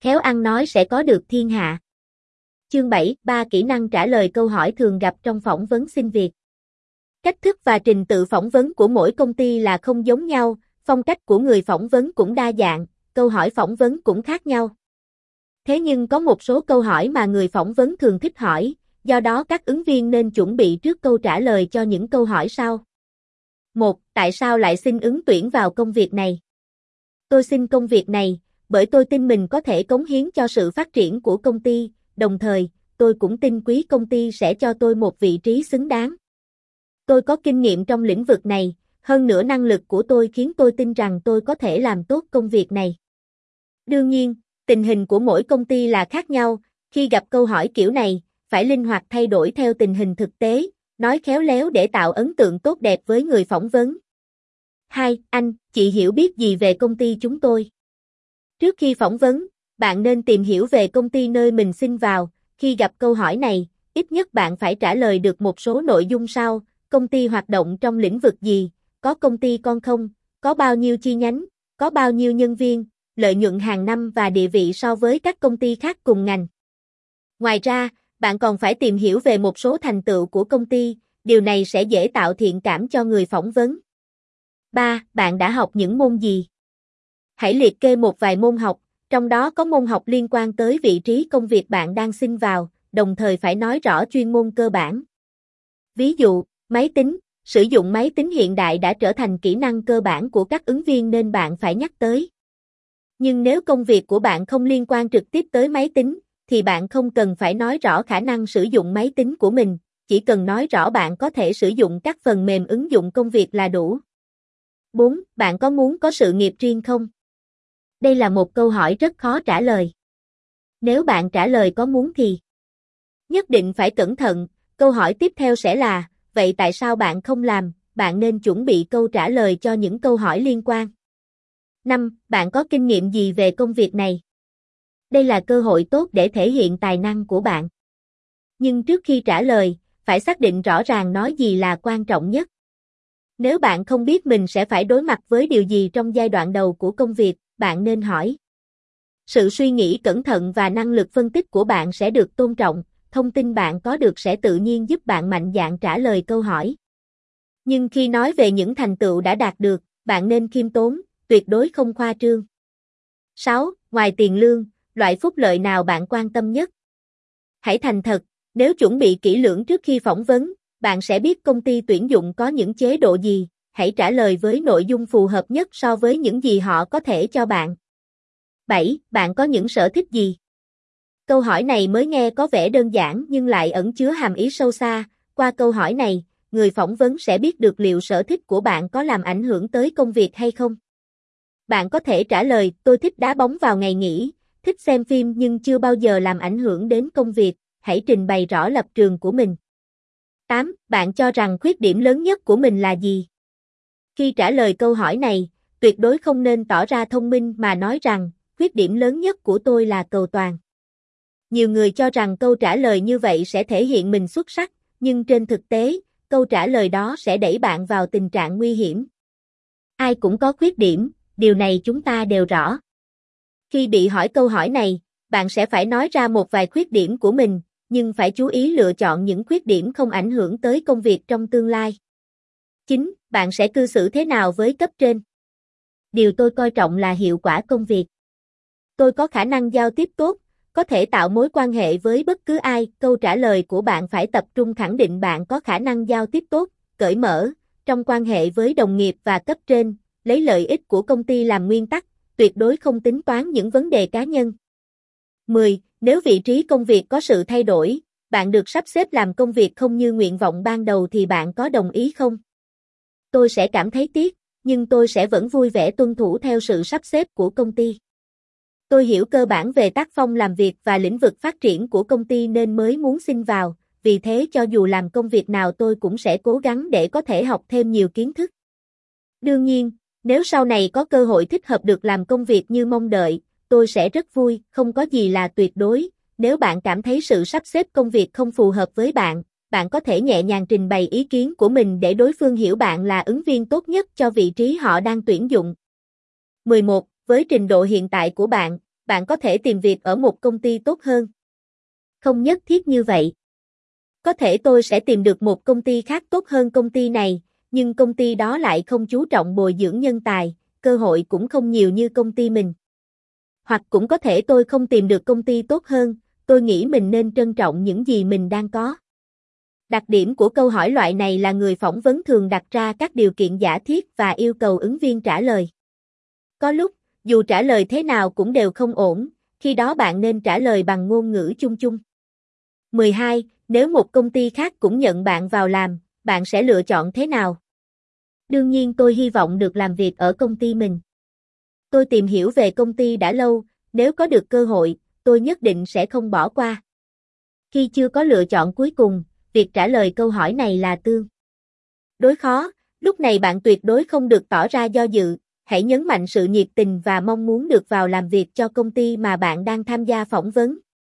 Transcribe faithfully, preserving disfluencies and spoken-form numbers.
khéo ăn nói sẽ có được thiên hạ. Chương bảy, ba kỹ năng trả lời câu hỏi thường gặp trong phỏng vấn xin việc. Cách thức và trình tự phỏng vấn của mỗi công ty là không giống nhau, phong cách của người phỏng vấn cũng đa dạng, câu hỏi phỏng vấn cũng khác nhau. Thế nhưng có một số câu hỏi mà người phỏng vấn thường thích hỏi, do đó các ứng viên nên chuẩn bị trước câu trả lời cho những câu hỏi sau. một. Tại sao lại xin ứng tuyển vào công việc này? Tôi xin công việc này, bởi tôi tin mình có thể cống hiến cho sự phát triển của công ty, đồng thời, tôi cũng tin quý công ty sẽ cho tôi một vị trí xứng đáng. Tôi có kinh nghiệm trong lĩnh vực này, hơn nữa năng lực của tôi khiến tôi tin rằng tôi có thể làm tốt công việc này. Đương nhiên, tình hình của mỗi công ty là khác nhau, khi gặp câu hỏi kiểu này, phải linh hoạt thay đổi theo tình hình thực tế, nói khéo léo để tạo ấn tượng tốt đẹp với người phỏng vấn. hai. Anh, chị hiểu biết gì về công ty chúng tôi? Trước khi phỏng vấn, bạn nên tìm hiểu về công ty nơi mình xin vào. Khi gặp câu hỏi này, ít nhất bạn phải trả lời được một số nội dung sau: công ty hoạt động trong lĩnh vực gì, có công ty con không, có bao nhiêu chi nhánh, có bao nhiêu nhân viên, lợi nhuận hàng năm và địa vị so với các công ty khác cùng ngành. Ngoài ra, bạn còn phải tìm hiểu về một số thành tựu của công ty, điều này sẽ dễ tạo thiện cảm cho người phỏng vấn. ba. Bạn đã học những môn gì? Hãy liệt kê một vài môn học, trong đó có môn học liên quan tới vị trí công việc bạn đang xin vào, đồng thời phải nói rõ chuyên môn cơ bản. Ví dụ, máy tính, sử dụng máy tính hiện đại đã trở thành kỹ năng cơ bản của các ứng viên nên bạn phải nhắc tới. Nhưng nếu công việc của bạn không liên quan trực tiếp tới máy tính, thì bạn không cần phải nói rõ khả năng sử dụng máy tính của mình, chỉ cần nói rõ bạn có thể sử dụng các phần mềm ứng dụng công việc là đủ. bốn. Bạn có muốn có sự nghiệp riêng không? Đây là một câu hỏi rất khó trả lời. Nếu bạn trả lời có muốn thì nhất định phải cẩn thận, câu hỏi tiếp theo sẽ là, vậy tại sao bạn không làm? Bạn nên chuẩn bị câu trả lời cho những câu hỏi liên quan. năm. Bạn có kinh nghiệm gì về công việc này? Đây là cơ hội tốt để thể hiện tài năng của bạn. Nhưng trước khi trả lời, phải xác định rõ ràng nói gì là quan trọng nhất. Nếu bạn không biết mình sẽ phải đối mặt với điều gì trong giai đoạn đầu của công việc, bạn nên hỏi. Sự suy nghĩ cẩn thận và năng lực phân tích của bạn sẽ được tôn trọng, thông tin bạn có được sẽ tự nhiên giúp bạn mạnh dạn trả lời câu hỏi. Nhưng khi nói về những thành tựu đã đạt được, bạn nên khiêm tốn, tuyệt đối không khoa trương. sáu. Ngoài tiền lương, loại phúc lợi nào bạn quan tâm nhất? Hãy thành thật, nếu chuẩn bị kỹ lưỡng trước khi phỏng vấn, bạn sẽ biết công ty tuyển dụng có những chế độ gì, hãy trả lời với nội dung phù hợp nhất so với những gì họ có thể cho bạn. bảy. Bạn có những sở thích gì? Câu hỏi này mới nghe có vẻ đơn giản nhưng lại ẩn chứa hàm ý sâu xa. Qua câu hỏi này, người phỏng vấn sẽ biết được liệu sở thích của bạn có làm ảnh hưởng tới công việc hay không. Bạn có thể trả lời, tôi thích đá bóng vào ngày nghỉ, thích xem phim nhưng chưa bao giờ làm ảnh hưởng đến công việc, hãy trình bày rõ lập trường của mình. tám. Bạn cho rằng khuyết điểm lớn nhất của mình là gì? Khi trả lời câu hỏi này, tuyệt đối không nên tỏ ra thông minh mà nói rằng, khuyết điểm lớn nhất của tôi là cầu toàn. Nhiều người cho rằng câu trả lời như vậy sẽ thể hiện mình xuất sắc, nhưng trên thực tế, câu trả lời đó sẽ đẩy bạn vào tình trạng nguy hiểm. Ai cũng có khuyết điểm, điều này chúng ta đều rõ. Khi bị hỏi câu hỏi này, bạn sẽ phải nói ra một vài khuyết điểm của mình, nhưng phải chú ý lựa chọn những khuyết điểm không ảnh hưởng tới công việc trong tương lai. chín. Bạn sẽ cư xử thế nào với cấp trên? Điều tôi coi trọng là hiệu quả công việc. Tôi có khả năng giao tiếp tốt, có thể tạo mối quan hệ với bất cứ ai. Câu trả lời của bạn phải tập trung khẳng định bạn có khả năng giao tiếp tốt, cởi mở, trong quan hệ với đồng nghiệp và cấp trên, lấy lợi ích của công ty làm nguyên tắc, tuyệt đối không tính toán những vấn đề cá nhân. mười. Nếu vị trí công việc có sự thay đổi, bạn được sắp xếp làm công việc không như nguyện vọng ban đầu thì bạn có đồng ý không? Tôi sẽ cảm thấy tiếc, nhưng tôi sẽ vẫn vui vẻ tuân thủ theo sự sắp xếp của công ty. Tôi hiểu cơ bản về tác phong làm việc và lĩnh vực phát triển của công ty nên mới muốn xin vào, vì thế cho dù làm công việc nào tôi cũng sẽ cố gắng để có thể học thêm nhiều kiến thức. Đương nhiên, nếu sau này có cơ hội thích hợp được làm công việc như mong đợi, tôi sẽ rất vui, không có gì là tuyệt đối. Nếu bạn cảm thấy sự sắp xếp công việc không phù hợp với bạn, bạn có thể nhẹ nhàng trình bày ý kiến của mình để đối phương hiểu bạn là ứng viên tốt nhất cho vị trí họ đang tuyển dụng. mười một. Với trình độ hiện tại của bạn, bạn có thể tìm việc ở một công ty tốt hơn. Không nhất thiết như vậy. Có thể tôi sẽ tìm được một công ty khác tốt hơn công ty này, nhưng công ty đó lại không chú trọng bồi dưỡng nhân tài, cơ hội cũng không nhiều như công ty mình. Hoặc cũng có thể tôi không tìm được công ty tốt hơn, tôi nghĩ mình nên trân trọng những gì mình đang có. Đặc điểm của câu hỏi loại này là người phỏng vấn thường đặt ra các điều kiện giả thiết và yêu cầu ứng viên trả lời. Có lúc, dù trả lời thế nào cũng đều không ổn, khi đó bạn nên trả lời bằng ngôn ngữ chung chung. mười hai. Nếu một công ty khác cũng nhận bạn vào làm, bạn sẽ lựa chọn thế nào? Đương nhiên tôi hy vọng được làm việc ở công ty mình. Tôi tìm hiểu về công ty đã lâu, nếu có được cơ hội, tôi nhất định sẽ không bỏ qua. Khi chưa có lựa chọn cuối cùng, việc trả lời câu hỏi này là tương đối khó, lúc này bạn tuyệt đối không được tỏ ra do dự, hãy nhấn mạnh sự nhiệt tình và mong muốn được vào làm việc cho công ty mà bạn đang tham gia phỏng vấn.